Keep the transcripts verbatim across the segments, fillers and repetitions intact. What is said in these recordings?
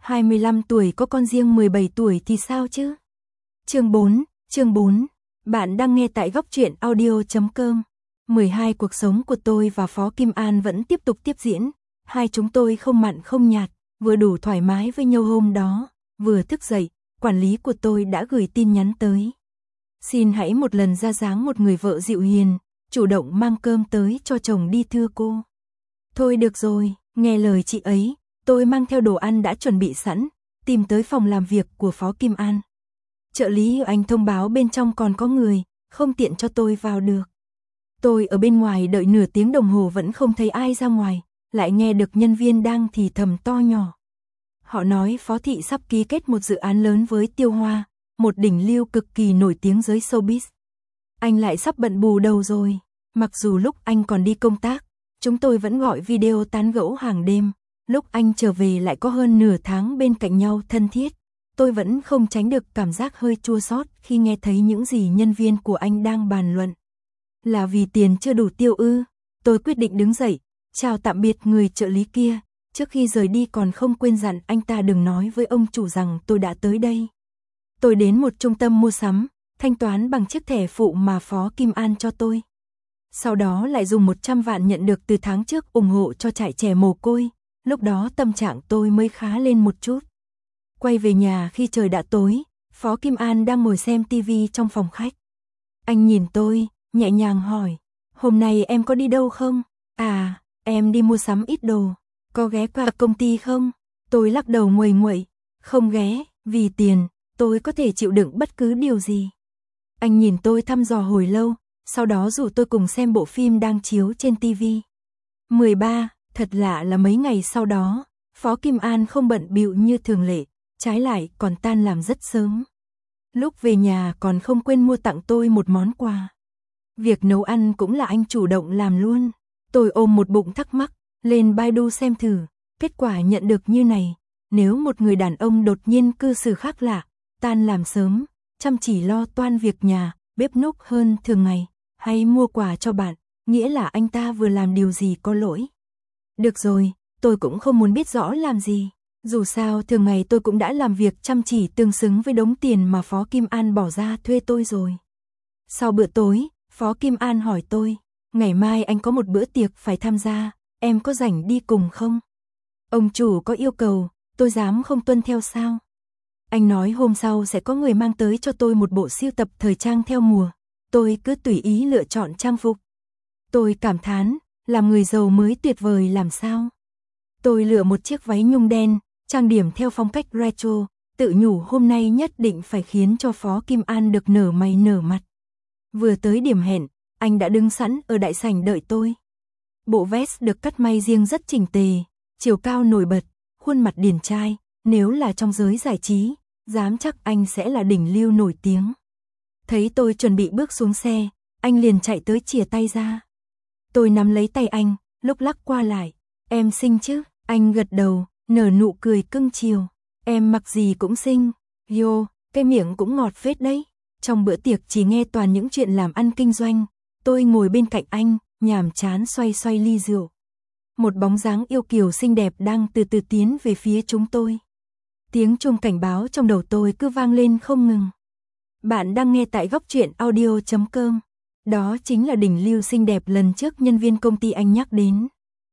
hai mươi lăm tuổi có con riêng mười bảy tuổi thì sao chứ? Chương bốn, chương bốn. Bạn đang nghe tại góc truyện audio chấm com. mười hai Cuộc sống của tôi và Phó Kim An vẫn tiếp tục tiếp diễn. Hai chúng tôi không mặn không nhạt, vừa đủ thoải mái với nhau hôm đó. Vừa thức dậy, quản lý của tôi đã gửi tin nhắn tới. Xin hãy một lần ra dáng một người vợ dịu hiền, chủ động mang cơm tới cho chồng đi thưa cô. Thôi được rồi, nghe lời chị ấy, tôi mang theo đồ ăn đã chuẩn bị sẵn, tìm tới phòng làm việc của Phó Kim An. Trợ lý anh thông báo bên trong còn có người, không tiện cho tôi vào được. Tôi ở bên ngoài đợi nửa tiếng đồng hồ vẫn không thấy ai ra ngoài, lại nghe được nhân viên đang thì thầm to nhỏ. Họ nói Phó thị sắp ký kết một dự án lớn với Tiêu Hoa, một đỉnh lưu cực kỳ nổi tiếng giới showbiz. Anh lại sắp bận bù đầu rồi, mặc dù lúc anh còn đi công tác, chúng tôi vẫn gọi video tán gẫu hàng đêm, lúc anh trở về lại có hơn nửa tháng bên cạnh nhau thân thiết. Tôi vẫn không tránh được cảm giác hơi chua xót khi nghe thấy những gì nhân viên của anh đang bàn luận. Là vì tiền chưa đủ tiêu ư? Tôi quyết định đứng dậy, chào tạm biệt người trợ lý kia, trước khi rời đi còn không quên dặn anh ta đừng nói với ông chủ rằng tôi đã tới đây. Tôi đến một trung tâm mua sắm, thanh toán bằng chiếc thẻ phụ mà Phó Kim An cho tôi. Sau đó lại dùng một trăm vạn nhận được từ tháng trước ủng hộ cho trại trẻ mồ côi, lúc đó tâm trạng tôi mới khá lên một chút. Quay về nhà khi trời đã tối, Phó Kim An đang ngồi xem tivi trong phòng khách. Anh nhìn tôi, nhẹ nhàng hỏi, hôm nay em có đi đâu không? À, em đi mua sắm ít đồ, có ghé qua công ty không? Tôi lắc đầu nguầy nguậy, không ghé, vì tiền, tôi có thể chịu đựng bất cứ điều gì. Anh nhìn tôi thăm dò hồi lâu, sau đó rủ tôi cùng xem bộ phim đang chiếu trên tivi. mười ba, thật lạ là mấy ngày sau đó, Phó Kim An không bận bịu như thường lệ, trái lại còn tan làm rất sớm. Lúc về nhà còn không quên mua tặng tôi một món quà. Việc nấu ăn cũng là anh chủ động làm luôn. Tôi ôm một bụng thắc mắc, lên Baidu xem thử, kết quả nhận được như này. Nếu một người đàn ông đột nhiên cư xử khác lạ, tan làm sớm, chăm chỉ lo toan việc nhà, bếp núc hơn thường ngày, hay mua quà cho bạn, nghĩa là anh ta vừa làm điều gì có lỗi. Được rồi, tôi cũng không muốn biết rõ làm gì. Dù sao thường ngày tôi cũng đã làm việc chăm chỉ tương xứng với đống tiền mà Phó Kim An bỏ ra thuê tôi rồi. Sau bữa tối, Phó Kim An hỏi tôi, ngày mai anh có một bữa tiệc phải tham gia, em có rảnh đi cùng không? Ông chủ có yêu cầu, tôi dám không tuân theo sao? Anh nói hôm sau sẽ có người mang tới cho tôi một bộ sưu tập thời trang theo mùa, tôi cứ tùy ý lựa chọn trang phục. Tôi cảm thán, làm người giàu mới tuyệt vời làm sao? Tôi lựa một chiếc váy nhung đen, trang điểm theo phong cách retro, tự nhủ hôm nay nhất định phải khiến cho Phó Kim An được nở mày nở mặt. Vừa tới điểm hẹn, anh đã đứng sẵn ở đại sảnh đợi tôi. Bộ vest được cắt may riêng rất chỉnh tề, chiều cao nổi bật, khuôn mặt điển trai, nếu là trong giới giải trí, dám chắc anh sẽ là đỉnh lưu nổi tiếng. Thấy tôi chuẩn bị bước xuống xe, anh liền chạy tới chìa tay ra. Tôi nắm lấy tay anh, lúc lắc qua lại, em xinh chứ? Anh gật đầu, nở nụ cười cưng chiều. Em mặc gì cũng xinh. Yo, cái miệng cũng ngọt phết đấy. Trong bữa tiệc chỉ nghe toàn những chuyện làm ăn kinh doanh. Tôi ngồi bên cạnh anh, nhàm chán xoay xoay ly rượu. Một bóng dáng yêu kiều xinh đẹp đang từ từ tiến về phía chúng tôi. Tiếng chuông cảnh báo trong đầu tôi cứ vang lên không ngừng. Bạn đang nghe tại góc truyện audio chấm com. Đó chính là đỉnh lưu xinh đẹp lần trước nhân viên công ty anh nhắc đến.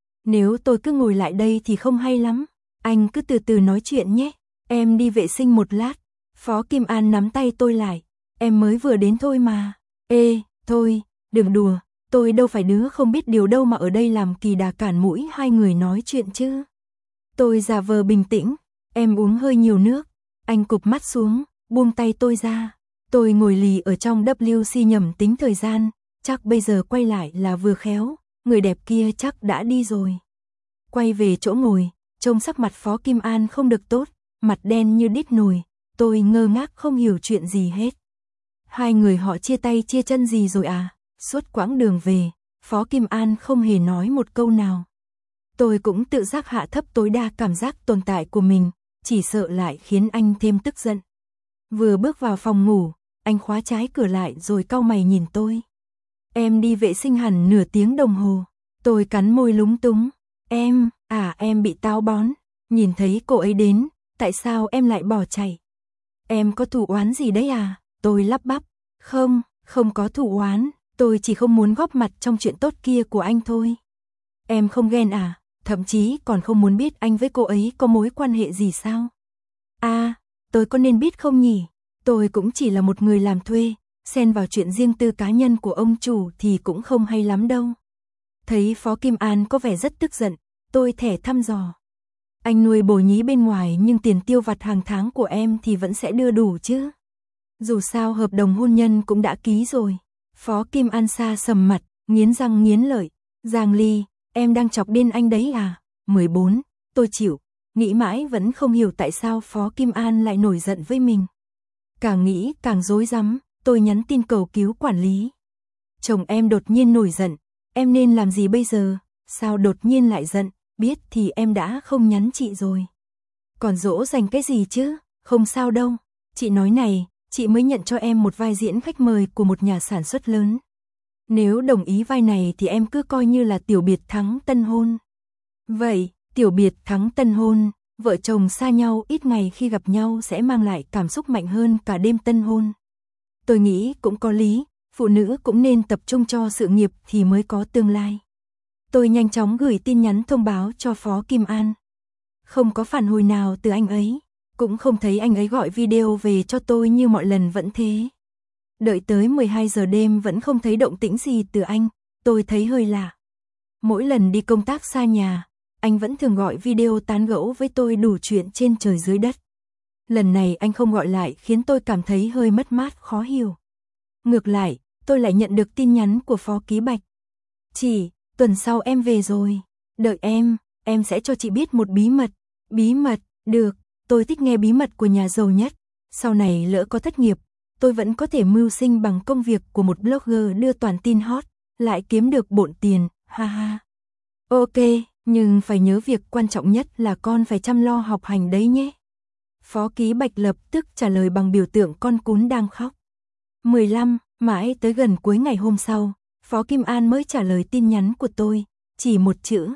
Nếu tôi cứ ngồi lại đây thì không hay lắm. Anh cứ từ từ nói chuyện nhé. Em đi vệ sinh một lát. Phó Kim An nắm tay tôi lại. Em mới vừa đến thôi mà. Ê, thôi, đừng đùa. Tôi đâu phải đứa không biết điều đâu mà ở đây làm kỳ đà cản mũi hai người nói chuyện chứ. Tôi giả vờ bình tĩnh. Em uống hơi nhiều nước. Anh cụp mắt xuống, buông tay tôi ra. Tôi ngồi lì ở trong vê kép xê nhầm tính thời gian. Chắc bây giờ quay lại là vừa khéo. Người đẹp kia chắc đã đi rồi. Quay về chỗ ngồi, trông sắc mặt Phó Kim An không được tốt, mặt đen như đít nồi, tôi ngơ ngác không hiểu chuyện gì hết. Hai người họ chia tay chia chân gì rồi à? Suốt quãng đường về, Phó Kim An không hề nói một câu nào. Tôi cũng tự giác hạ thấp tối đa cảm giác tồn tại của mình, chỉ sợ lại khiến anh thêm tức giận. Vừa bước vào phòng ngủ, anh khóa trái cửa lại rồi cau mày nhìn tôi. Em đi vệ sinh hẳn nửa tiếng đồng hồ. Tôi cắn môi lúng túng. Em, à em bị táo bón. Nhìn thấy cô ấy đến, tại sao em lại bỏ chạy? Em có thù oán gì đấy à? Tôi lắp bắp. Không, không có thù oán, tôi chỉ không muốn góp mặt trong chuyện tốt kia của anh thôi. Em không ghen à? Thậm chí còn không muốn biết anh với cô ấy có mối quan hệ gì sao? À, tôi có nên biết không nhỉ? Tôi cũng chỉ là một người làm thuê, xen vào chuyện riêng tư cá nhân của ông chủ thì cũng không hay lắm đâu. Thấy Phó Kim An có vẻ rất tức giận, tôi thẻ thăm dò. Anh nuôi bồ nhí bên ngoài nhưng tiền tiêu vặt hàng tháng của em thì vẫn sẽ đưa đủ chứ. Dù sao hợp đồng hôn nhân cũng đã ký rồi. Phó Kim An xa sầm mặt, nghiến răng nghiến lợi. Giang Ly, em đang chọc điên anh đấy à? mười bốn, tôi chịu. Nghĩ mãi vẫn không hiểu tại sao Phó Kim An lại nổi giận với mình. Càng nghĩ càng rối rắm, tôi nhắn tin cầu cứu quản lý. Chồng em đột nhiên nổi giận, em nên làm gì bây giờ? Sao đột nhiên lại giận? Biết thì em đã không nhắn chị rồi. Còn dỗ dành cái gì chứ? Không sao đâu. Chị nói này, chị mới nhận cho em một vai diễn khách mời của một nhà sản xuất lớn. Nếu đồng ý vai này thì em cứ coi như là tiểu biệt thắng tân hôn. Vậy, tiểu biệt thắng tân hôn, vợ chồng xa nhau ít ngày khi gặp nhau sẽ mang lại cảm xúc mạnh hơn cả đêm tân hôn. Tôi nghĩ cũng có lý, phụ nữ cũng nên tập trung cho sự nghiệp thì mới có tương lai. Tôi nhanh chóng gửi tin nhắn thông báo cho Phó Kim An. Không có phản hồi nào từ anh ấy, cũng không thấy anh ấy gọi video về cho tôi như mọi lần vẫn thế. Đợi tới mười hai giờ đêm vẫn không thấy động tĩnh gì từ anh, tôi thấy hơi lạ. Mỗi lần đi công tác xa nhà, anh vẫn thường gọi video tán gẫu với tôi đủ chuyện trên trời dưới đất. Lần này anh không gọi lại khiến tôi cảm thấy hơi mất mát khó hiểu. Ngược lại, tôi lại nhận được tin nhắn của Phó Ký Bạch. Chị, tuần sau em về rồi, đợi em, em sẽ cho chị biết một bí mật. Bí mật, được, tôi thích nghe bí mật của nhà giàu nhất. Sau này lỡ có thất nghiệp, tôi vẫn có thể mưu sinh bằng công việc của một blogger đưa toàn tin hot, lại kiếm được bộn tiền, ha ha. Ok, nhưng phải nhớ việc quan trọng nhất là con phải chăm lo học hành đấy nhé. Phó Ký Bạch lập tức trả lời bằng biểu tượng con cún đang khóc. mười lăm, mãi tới gần cuối ngày hôm sau, Phó Kim An mới trả lời tin nhắn của tôi, chỉ một chữ.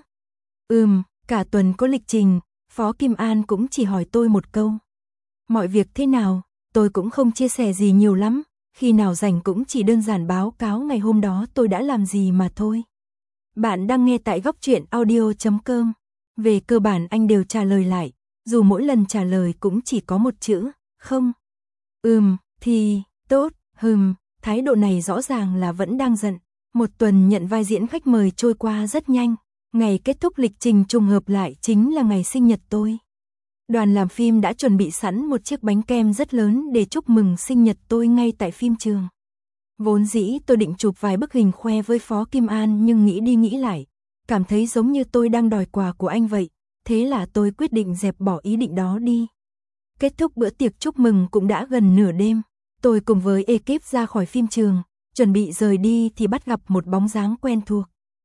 Ừm, cả tuần có lịch trình, Phó Kim An cũng chỉ hỏi tôi một câu. Mọi việc thế nào, tôi cũng không chia sẻ gì nhiều lắm, khi nào rảnh cũng chỉ đơn giản báo cáo ngày hôm đó tôi đã làm gì mà thôi. Bạn đang nghe tại góc truyện audio chấm com. Về cơ bản anh đều trả lời lại, dù mỗi lần trả lời cũng chỉ có một chữ, không. Ừm, thì, tốt, hừm, thái độ này rõ ràng là vẫn đang giận. Một tuần nhận vai diễn khách mời trôi qua rất nhanh, ngày kết thúc lịch trình trùng hợp lại chính là ngày sinh nhật tôi. Đoàn làm phim đã chuẩn bị sẵn một chiếc bánh kem rất lớn để chúc mừng sinh nhật tôi ngay tại phim trường. Vốn dĩ tôi định chụp vài bức hình khoe với Phó Kim An nhưng nghĩ đi nghĩ lại, cảm thấy giống như tôi đang đòi quà của anh vậy, thế là tôi quyết định dẹp bỏ ý định đó đi. Kết thúc bữa tiệc chúc mừng cũng đã gần nửa đêm, tôi cùng với ekip ra khỏi phim trường, chuẩn bị rời đi thì bắt gặp một bóng dáng quen thuộc.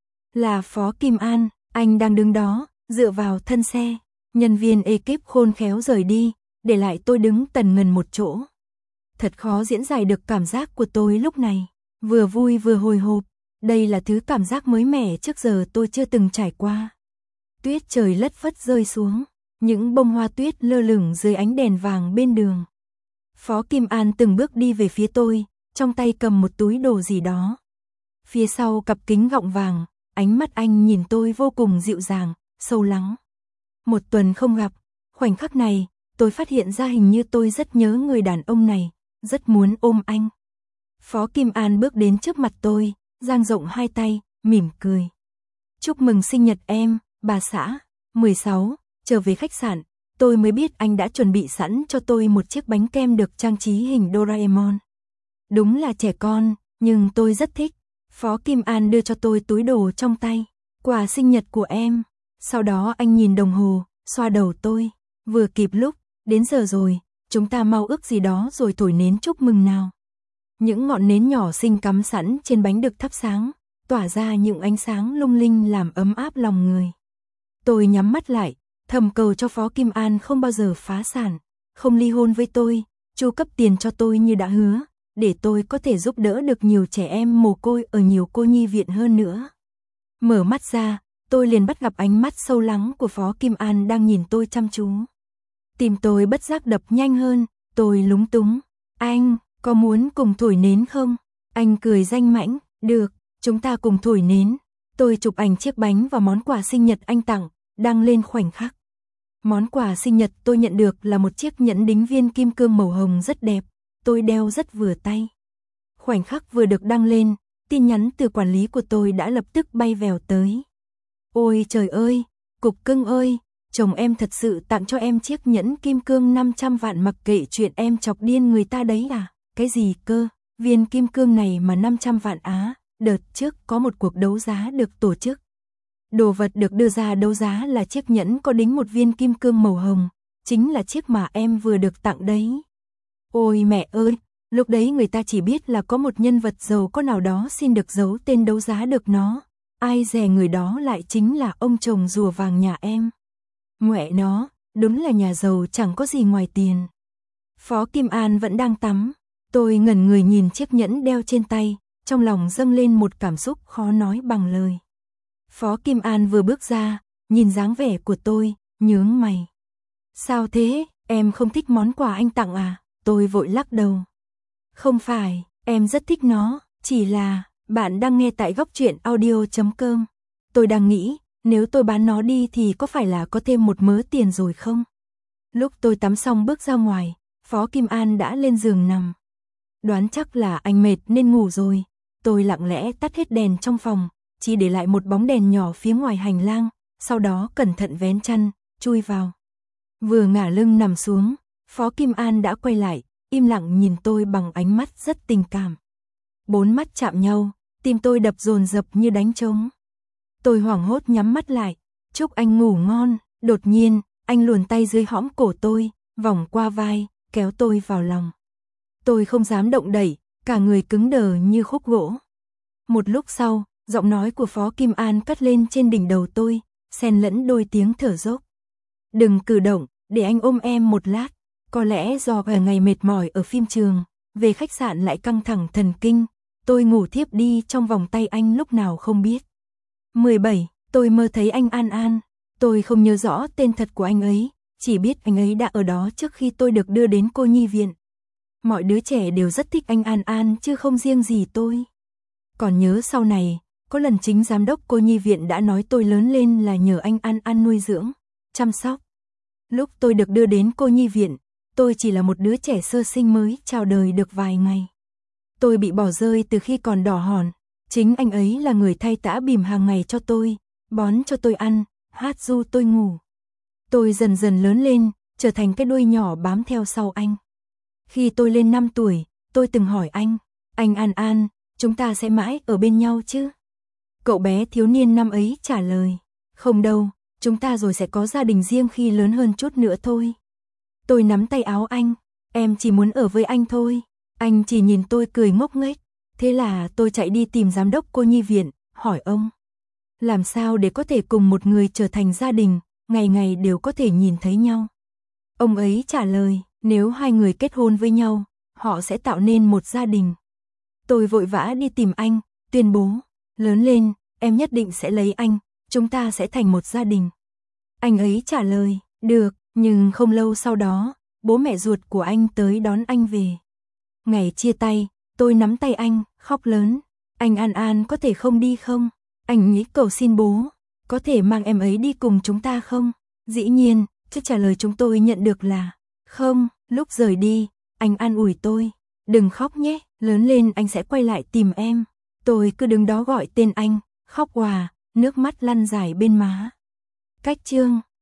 Là Phó Kim An, anh đang đứng đó, dựa vào thân xe, nhân viên ekip khôn khéo rời đi, để lại tôi đứng tần ngần một chỗ. Thật khó diễn giải được cảm giác của tôi lúc này, vừa vui vừa hồi hộp, đây là thứ cảm giác mới mẻ trước giờ tôi chưa từng trải qua. Tuyết trời lất phất rơi xuống, những bông hoa tuyết lơ lửng dưới ánh đèn vàng bên đường. Phó Kim An từng bước đi về phía tôi, trong tay cầm một túi đồ gì đó. Phía sau cặp kính gọng vàng, ánh mắt anh nhìn tôi vô cùng dịu dàng, sâu lắng. Một tuần không gặp, khoảnh khắc này, tôi phát hiện ra hình như tôi rất nhớ người đàn ông này, rất muốn ôm anh. Phó Kim An bước đến trước mặt tôi, dang rộng hai tay, mỉm cười. Chúc mừng sinh nhật em, bà xã. mười sáu, trở về khách sạn, tôi mới biết anh đã chuẩn bị sẵn cho tôi một chiếc bánh kem được trang trí hình Doraemon. Đúng là trẻ con, nhưng tôi rất thích. Phó Kim An đưa cho tôi túi đồ trong tay, quà sinh nhật của em. Sau đó anh nhìn đồng hồ, xoa đầu tôi. Vừa kịp lúc, đến giờ rồi, chúng ta mau ước gì đó rồi thổi nến chúc mừng nào. Những ngọn nến nhỏ xinh cắm sẵn trên bánh được thắp sáng, tỏa ra những ánh sáng lung linh làm ấm áp lòng người. Tôi nhắm mắt lại, thầm cầu cho Phó Kim An không bao giờ phá sản, không ly hôn với tôi, chu cấp tiền cho tôi như đã hứa, để tôi có thể giúp đỡ được nhiều trẻ em mồ côi ở nhiều cô nhi viện hơn nữa. Mở mắt ra, tôi liền bắt gặp ánh mắt sâu lắng của Phó Kim An đang nhìn tôi chăm chú. Tim tôi bất giác đập nhanh hơn, tôi lúng túng. Anh, có muốn cùng thổi nến không? Anh cười danh mãnh, được, chúng ta cùng thổi nến. Tôi chụp ảnh chiếc bánh và món quà sinh nhật anh tặng, đăng lên khoảnh khắc. Món quà sinh nhật tôi nhận được là một chiếc nhẫn đính viên kim cương màu hồng rất đẹp, tôi đeo rất vừa tay. Khoảnh khắc vừa được đăng lên, tin nhắn từ quản lý của tôi đã lập tức bay vèo tới. Ôi trời ơi, cục cưng ơi, chồng em thật sự tặng cho em chiếc nhẫn kim cương năm trăm vạn mặc kệ chuyện em chọc điên người ta đấy à? Cái gì cơ, viên kim cương này mà năm trăm vạn á, đợt trước có một cuộc đấu giá được tổ chức. Đồ vật được đưa ra đấu giá là chiếc nhẫn có đính một viên kim cương màu hồng, chính là chiếc mà em vừa được tặng đấy. Ôi mẹ ơi, lúc đấy người ta chỉ biết là có một nhân vật giàu có nào đó xin được giấu tên đấu giá được nó. Ai dè người đó lại chính là ông chồng rùa vàng nhà em. Ngoẹ nó, đúng là nhà giàu chẳng có gì ngoài tiền. Phó Kim An vẫn đang tắm. Tôi ngẩn người nhìn chiếc nhẫn đeo trên tay, trong lòng dâng lên một cảm xúc khó nói bằng lời. Phó Kim An vừa bước ra, nhìn dáng vẻ của tôi, nhướng mày. Sao thế, em không thích món quà anh tặng à? Tôi vội lắc đầu. Không phải, em rất thích nó, chỉ là, bạn đang nghe tại góc truyện audio chấm com. Tôi đang nghĩ, nếu tôi bán nó đi thì có phải là có thêm một mớ tiền rồi không? Lúc tôi tắm xong bước ra ngoài, Phó Kim An đã lên giường nằm. Đoán chắc là anh mệt nên ngủ rồi. Tôi lặng lẽ tắt hết đèn trong phòng, chỉ để lại một bóng đèn nhỏ phía ngoài hành lang, sau đó cẩn thận vén chăn, chui vào. Vừa ngả lưng nằm xuống, Phó Kim An đã quay lại, im lặng nhìn tôi bằng ánh mắt rất tình cảm. Bốn mắt chạm nhau, tim tôi đập dồn dập như đánh trống. Tôi hoảng hốt nhắm mắt lại, chúc anh ngủ ngon. Đột nhiên, anh luồn tay dưới hõm cổ tôi, vòng qua vai, kéo tôi vào lòng. Tôi không dám động đậy, cả người cứng đờ như khúc gỗ. Một lúc sau, giọng nói của Phó Kim An cất lên trên đỉnh đầu tôi, xen lẫn đôi tiếng thở dốc. Đừng cử động, để anh ôm em một lát. Có lẽ do cả ngày mệt mỏi ở phim trường, về khách sạn lại căng thẳng thần kinh, tôi ngủ thiếp đi trong vòng tay anh lúc nào không biết. mười bảy, tôi mơ thấy anh An An. Tôi không nhớ rõ tên thật của anh ấy, chỉ biết anh ấy đã ở đó trước khi tôi được đưa đến cô nhi viện. Mọi đứa trẻ đều rất thích anh An An chứ không riêng gì tôi. Còn nhớ sau này, có lần chính giám đốc cô nhi viện đã nói tôi lớn lên là nhờ anh An An nuôi dưỡng, chăm sóc. Lúc tôi được đưa đến cô nhi viện, tôi chỉ là một đứa trẻ sơ sinh mới chào đời được vài ngày. Tôi bị bỏ rơi từ khi còn đỏ hòn, chính anh ấy là người thay tã bỉm hàng ngày cho tôi, bón cho tôi ăn, hát ru tôi ngủ. Tôi dần dần lớn lên, trở thành cái đuôi nhỏ bám theo sau anh. Khi tôi lên năm tuổi, tôi từng hỏi anh, anh An An, chúng ta sẽ mãi ở bên nhau chứ? Cậu bé thiếu niên năm ấy trả lời, không đâu, chúng ta rồi sẽ có gia đình riêng khi lớn hơn chút nữa thôi. Tôi nắm tay áo anh, em chỉ muốn ở với anh thôi. Anh chỉ nhìn tôi cười ngốc nghếch. Thế là tôi chạy đi tìm giám đốc cô nhi viện, hỏi ông, làm sao để có thể cùng một người trở thành gia đình, ngày ngày đều có thể nhìn thấy nhau? Ông ấy trả lời, nếu hai người kết hôn với nhau, họ sẽ tạo nên một gia đình. Tôi vội vã đi tìm anh, tuyên bố, lớn lên, em nhất định sẽ lấy anh, chúng ta sẽ thành một gia đình. Anh ấy trả lời, được, nhưng không lâu sau đó, bố mẹ ruột của anh tới đón anh về. Ngày chia tay, tôi nắm tay anh, khóc lớn, anh An An có thể không đi không? Anh nghĩ cầu xin bố, có thể mang em ấy đi cùng chúng ta không? Dĩ nhiên, câu trả lời chúng tôi nhận được là, không. Lúc rời đi, anh an ủi tôi, đừng khóc nhé, lớn lên anh sẽ quay lại tìm em. Tôi cứ đứng đó gọi tên anh, khóc òa, nước mắt lăn dài bên má. Cách chương